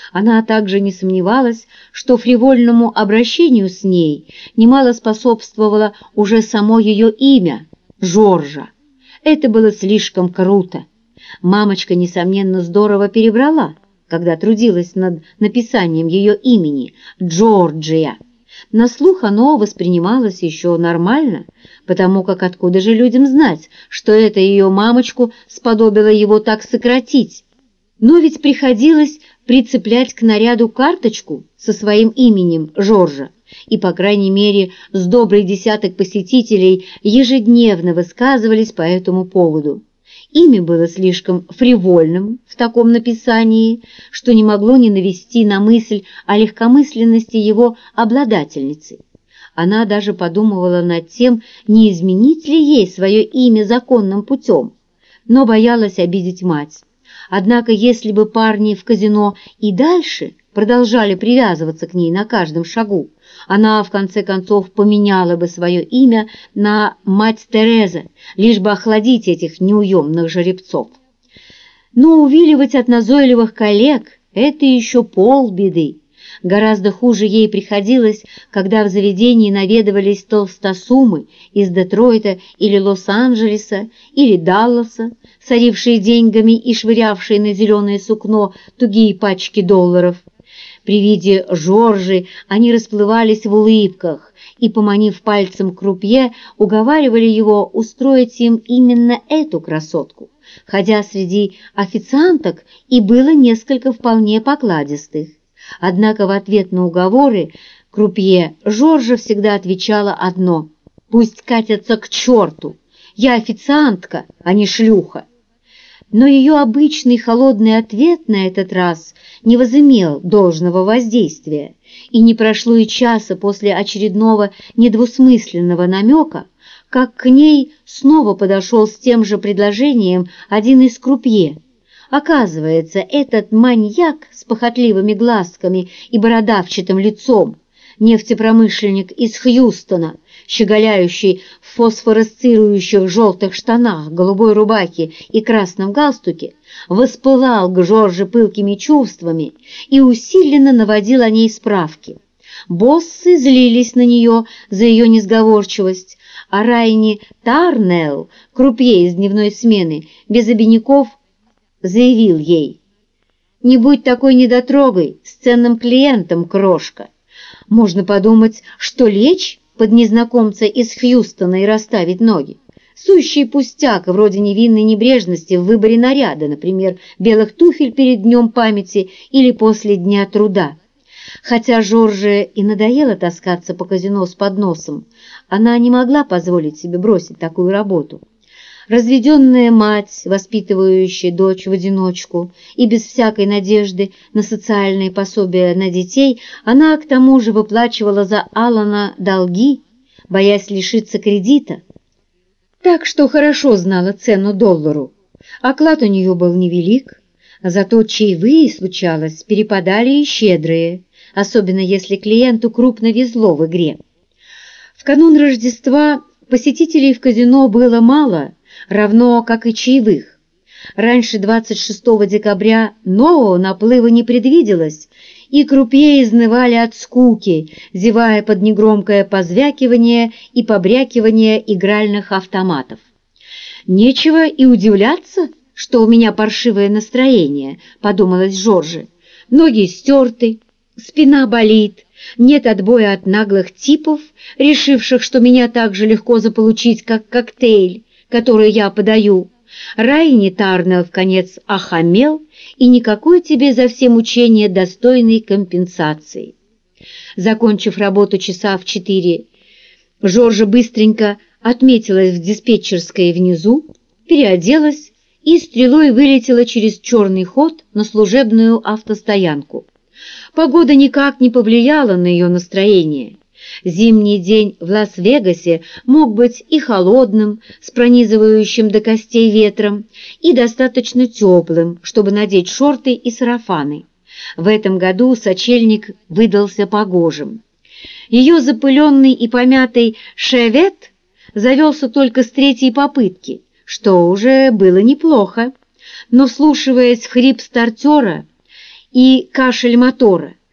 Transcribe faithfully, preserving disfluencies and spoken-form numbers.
Она также не сомневалась, что фривольному обращению с ней немало способствовало уже само ее имя – Жоржа. Это было слишком круто. Мамочка, несомненно, здорово перебрала, когда трудилась над написанием ее имени – Джорджия. На слух оно воспринималось еще нормально, потому как откуда же людям знать, что это ее мамочку сподобило его так сократить? Но ведь приходилось прицеплять к наряду карточку со своим именем Жоржа, и, по крайней мере, с добрый десяток посетителей ежедневно высказывались по этому поводу. Имя было слишком фривольным в таком написании, что не могло не навести на мысль о легкомысленности его обладательницы. Она даже подумывала над тем, не изменить ли ей свое имя законным путем, но боялась обидеть мать. Однако, если бы парни в казино и дальше продолжали привязываться к ней на каждом шагу, она, в конце концов, поменяла бы свое имя на «Мать Тереза», лишь бы охладить этих неуемных жеребцов. Но увиливать от назойливых коллег – это еще полбеды. Гораздо хуже ей приходилось, когда в заведении наведывались толстосумы из Детройта или Лос-Анджелеса или Далласа, сорившие деньгами и швырявшие на зеленое сукно тугие пачки долларов. При виде Жоржи они расплывались в улыбках и, поманив пальцем крупье, уговаривали его устроить им именно эту красотку, хотя среди официанток и было несколько вполне покладистых. Однако в ответ на уговоры крупье Жоржа всегда отвечала одно: «Пусть катятся к черту! Я официантка, а не шлюха!» Но ее обычный холодный ответ на этот раз не возымел должного воздействия, и не прошло и часа после очередного недвусмысленного намека, как к ней снова подошел с тем же предложением один из крупье. Оказывается, этот маньяк с похотливыми глазками и бородавчатым лицом, нефтепромышленник из Хьюстона, щеголяющий в фосфоресцирующих желтых штанах, голубой рубахе и красном галстуке, воспылал к Жорже пылкими чувствами и усиленно наводил о ней справки. Боссы злились на нее за ее несговорчивость, а Райни Тарнелл, крупье из дневной смены, без обиняков, заявил ей: «Не будь такой недотрогой с ценным клиентом, крошка. Можно подумать, что лечь под незнакомца из Хьюстона и расставить ноги. Сущий пустяк, вроде невинной небрежности в выборе наряда, например, белых туфель перед днем памяти или после дня труда». Хотя Жорже и надоело таскаться по казино с подносом, она не могла позволить себе бросить такую работу. Разведенная мать, воспитывающая дочь в одиночку и без всякой надежды на социальные пособия на детей, она к тому же выплачивала за Алана долги, боясь лишиться кредита. Так что хорошо знала цену доллару. Оклад у нее был невелик, зато чаевые, случалось, перепадали и щедрые, особенно если клиенту крупно везло в игре. В канун Рождества посетителей в казино было мало, равно как и чаевых. Раньше двадцать шестого декабря нового наплыва не предвиделось, и крупье изнывали от скуки, зевая под негромкое позвякивание и побрякивание игральных автоматов. «Нечего и удивляться, что у меня паршивое настроение», — подумалось Жорже. «Ноги стерты, спина болит, нет отбоя от наглых типов, решивших, что меня так же легко заполучить, как коктейль, который я подаю. Райни Тарнелл вконец охамел, и никакой тебе за все мучения достойной компенсации». Закончив работу часа в четыре, Жоржа быстренько отметилась в диспетчерской внизу, переоделась и стрелой вылетела через черный ход на служебную автостоянку. Погода никак не повлияла на ее настроение. Зимний день в Лас-Вегасе мог быть и холодным, с пронизывающим до костей ветром, и достаточно теплым, чтобы надеть шорты и сарафаны. В этом году сочельник выдался погожим. Ее запыленный и помятый «Шевет» завелся только с третьей попытки, что уже было неплохо, но, вслушиваясь в хрип стартера и кашель мотора